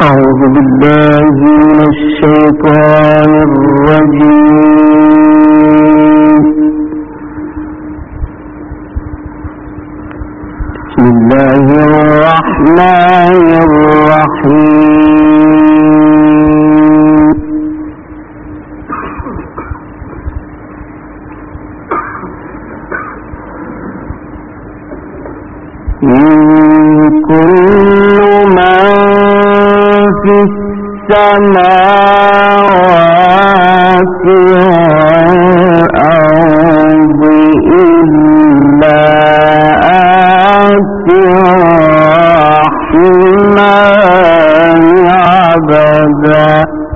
أعوذ بالله من الشيطان الرجيم. بسم الله الرحمن الرحيم. كل من في السماوات والأرض إلا آتي الرحمن عبدا.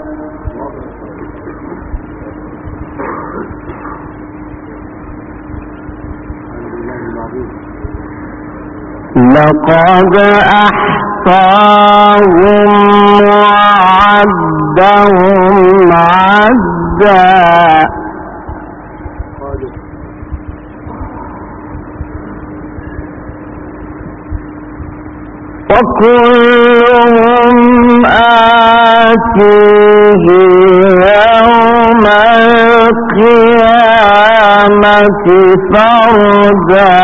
لقد أحصاهم وعدهم عدا وكلهم آتيه يوم القيامة فردا.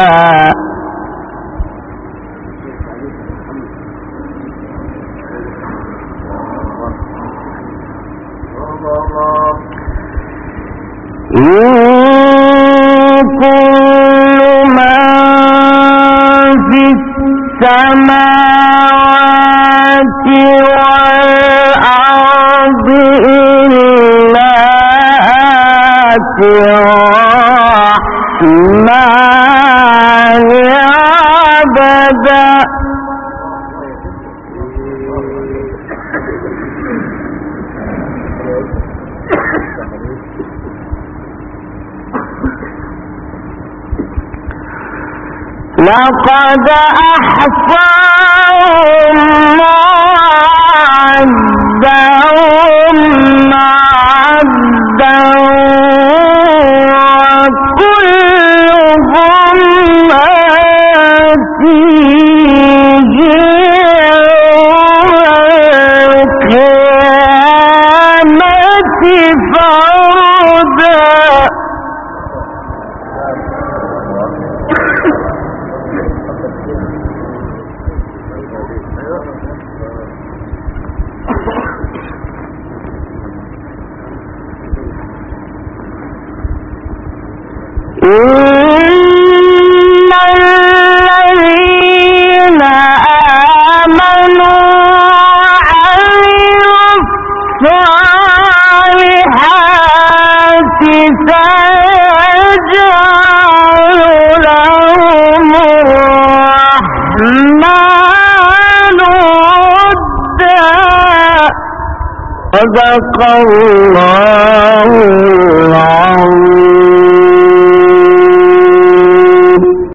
كل من في السماوات والأرض إلا آتي الرحمن عبدا. لقد أحصاهم وعدهم عدا وكلهم آتيه يوم القيامة فردا. إن الذين آمنوا وعملوا الصالحات سيجعل لهم الرحمن ودا. صدق الله العظيم.